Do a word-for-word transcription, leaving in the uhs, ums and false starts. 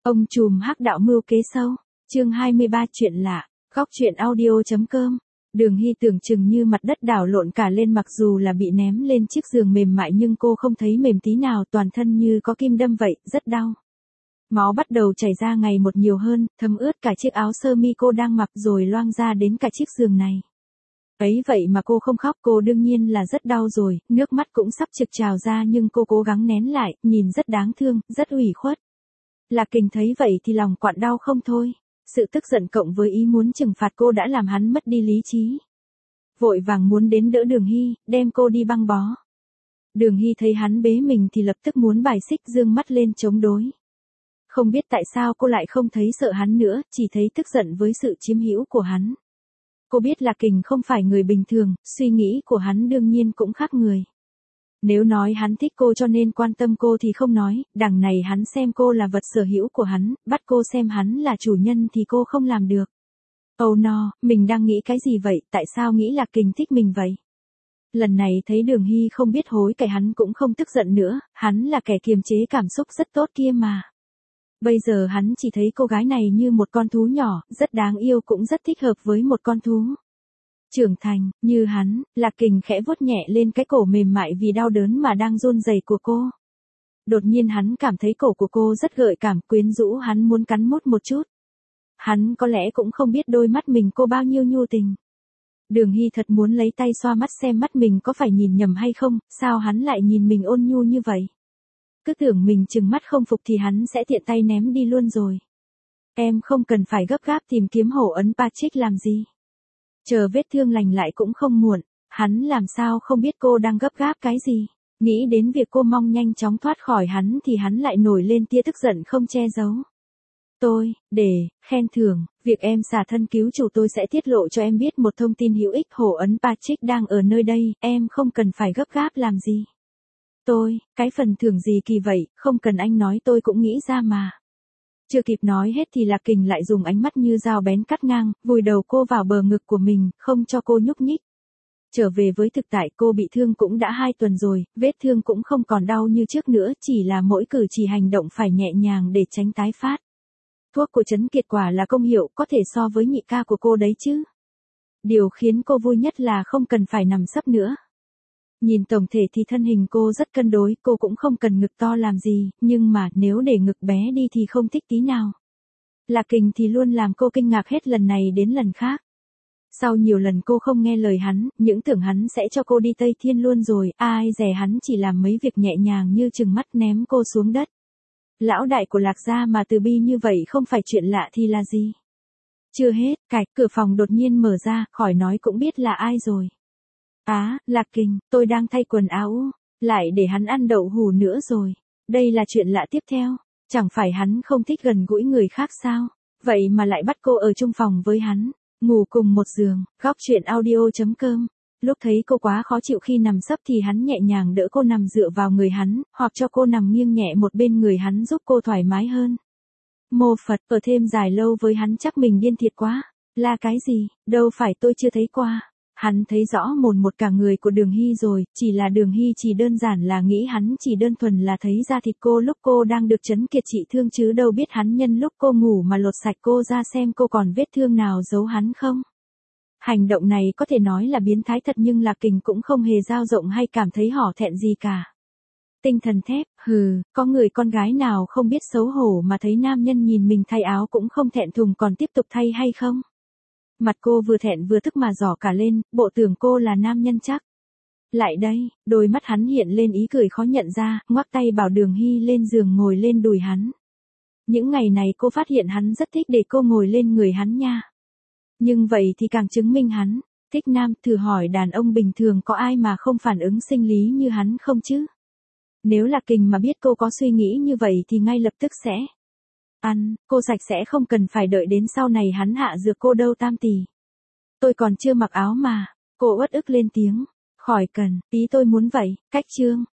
Ông trùm hắc đạo mưu kế sâu, chương hai mươi ba chuyện lạ, góc truyện audio.com. Đường Hy tưởng chừng như mặt đất đảo lộn cả lên, mặc dù là bị ném lên chiếc giường mềm mại nhưng cô không thấy mềm tí nào, toàn thân như có kim đâm vậy, rất đau. Máu bắt đầu chảy ra ngày một nhiều hơn, thấm ướt cả chiếc áo sơ mi cô đang mặc rồi loang ra đến cả chiếc giường này. Ấy vậy mà cô không khóc, cô đương nhiên là rất đau rồi, nước mắt cũng sắp trực trào ra nhưng cô cố gắng nén lại, nhìn rất đáng thương, rất ủy khuất. Lạc Kình thấy vậy thì lòng quặn đau không thôi. Sự tức giận cộng với ý muốn trừng phạt cô đã làm hắn mất đi lý trí. Vội vàng muốn đến đỡ Đường Hy, đem cô đi băng bó. Đường Hy thấy hắn bế mình thì lập tức muốn bài xích, dương mắt lên chống đối. Không biết tại sao cô lại không thấy sợ hắn nữa, chỉ thấy tức giận với sự chiếm hữu của hắn. Cô biết Lạc Kình không phải người bình thường, suy nghĩ của hắn đương nhiên cũng khác người. Nếu nói hắn thích cô cho nên quan tâm cô thì không nói, đằng này hắn xem cô là vật sở hữu của hắn, bắt cô xem hắn là chủ nhân thì cô không làm được. Oh no, mình đang nghĩ cái gì vậy, tại sao nghĩ Lạc Kình thích mình vậy? Lần này thấy Đường Hy không biết hối cải hắn cũng không tức giận nữa, hắn là kẻ kiềm chế cảm xúc rất tốt kia mà. Bây giờ hắn chỉ thấy cô gái này như một con thú nhỏ, rất đáng yêu, cũng rất thích hợp với một con thú trưởng thành, như hắn. Lạc Kình khẽ vuốt nhẹ lên cái cổ mềm mại vì đau đớn mà đang run rẩy của cô. Đột nhiên hắn cảm thấy cổ của cô rất gợi cảm, quyến rũ, hắn muốn cắn mút một chút. Hắn có lẽ cũng không biết đôi mắt mình cô bao nhiêu nhu tình. Đường Hy thật muốn lấy tay xoa mắt xem mắt mình có phải nhìn nhầm hay không, sao hắn lại nhìn mình ôn nhu như vậy. Cứ tưởng mình trừng mắt không phục thì hắn sẽ tiện tay ném đi luôn rồi. Em không cần phải gấp gáp tìm kiếm hổ ấn Patrick làm gì. Chờ vết thương lành lại cũng không muộn, hắn làm sao không biết cô đang gấp gáp cái gì. Nghĩ đến việc cô mong nhanh chóng thoát khỏi hắn thì hắn lại nổi lên tia tức giận không che giấu. Tôi, để, khen thưởng, việc em xả thân cứu chủ tôi sẽ tiết lộ cho em biết một thông tin hữu ích, hổ ấn Patrick đang ở nơi đây, em không cần phải gấp gáp làm gì. Tôi, cái phần thưởng gì kỳ vậy, không cần anh nói tôi cũng nghĩ ra mà. Chưa kịp nói hết thì Lạc Kình lại dùng ánh mắt như dao bén cắt ngang, vùi đầu cô vào bờ ngực của mình, không cho cô nhúc nhích. Trở về với thực tại, cô bị thương cũng đã hai tuần rồi, vết thương cũng không còn đau như trước nữa, chỉ là mỗi cử chỉ hành động phải nhẹ nhàng để tránh tái phát. Thuốc của Trấn Kiệt quả là công hiệu, có thể so với nhị ca của cô đấy chứ. Điều khiến cô vui nhất là không cần phải nằm sấp nữa. Nhìn tổng thể thì thân hình cô rất cân đối, cô cũng không cần ngực to làm gì, nhưng mà nếu để ngực bé đi thì không thích tí nào. Lạc Kình thì luôn làm cô kinh ngạc hết lần này đến lần khác. Sau nhiều lần cô không nghe lời hắn, những tưởng hắn sẽ cho cô đi Tây Thiên luôn rồi, ai dè hắn chỉ làm mấy việc nhẹ nhàng như chừng mắt ném cô xuống đất. Lão đại của Lạc gia mà từ bi như vậy không phải chuyện lạ thì là gì? Chưa hết, cạch, cửa phòng đột nhiên mở ra, khỏi nói cũng biết là ai rồi. Á, Lạc Kình, tôi đang thay quần áo, lại để hắn ăn đậu hù nữa rồi. Đây là chuyện lạ tiếp theo, chẳng phải hắn không thích gần gũi người khác sao? Vậy mà lại bắt cô ở chung phòng với hắn, ngủ cùng một giường. Góc truyện audio.com. Lúc thấy cô quá khó chịu khi nằm sấp thì hắn nhẹ nhàng đỡ cô nằm dựa vào người hắn, hoặc cho cô nằm nghiêng nhẹ một bên người hắn giúp cô thoải mái hơn. Mô Phật, ở thêm dài lâu với hắn chắc mình điên thiệt quá. Là cái gì, đâu phải tôi chưa thấy qua. Hắn thấy rõ mồn một cả người của Đường Hy rồi, chỉ là Đường Hy chỉ đơn giản là nghĩ hắn chỉ đơn thuần là thấy da thịt cô lúc cô đang được Trấn Kiệt trị thương chứ đâu biết hắn nhân lúc cô ngủ mà lột sạch cô ra xem cô còn vết thương nào giấu hắn không. Hành động này có thể nói là biến thái thật nhưng Lạc Kình cũng không hề dao rộng hay cảm thấy hổ thẹn gì cả. Tinh thần thép, hừ, có người con gái nào không biết xấu hổ mà thấy nam nhân nhìn mình thay áo cũng không thẹn thùng còn tiếp tục thay hay không? Mặt cô vừa thẹn vừa tức mà giỏ cả lên, bộ tưởng cô là nam nhân chắc. Lại đây, đôi mắt hắn hiện lên ý cười khó nhận ra, ngoắc tay bảo Đường Hy lên giường ngồi lên đùi hắn. Những ngày này cô phát hiện hắn rất thích để cô ngồi lên người hắn nha. Nhưng vậy thì càng chứng minh hắn thích nam, thử hỏi đàn ông bình thường có ai mà không phản ứng sinh lý như hắn không chứ? Nếu Lạc Kình mà biết cô có suy nghĩ như vậy thì ngay lập tức sẽ ăn, cô sạch sẽ không cần phải đợi đến sau này hắn hạ dược cô đâu tam tỷ. Tôi còn chưa mặc áo mà, cô uất ức lên tiếng, khỏi cần, ý tôi muốn vậy, cách chương.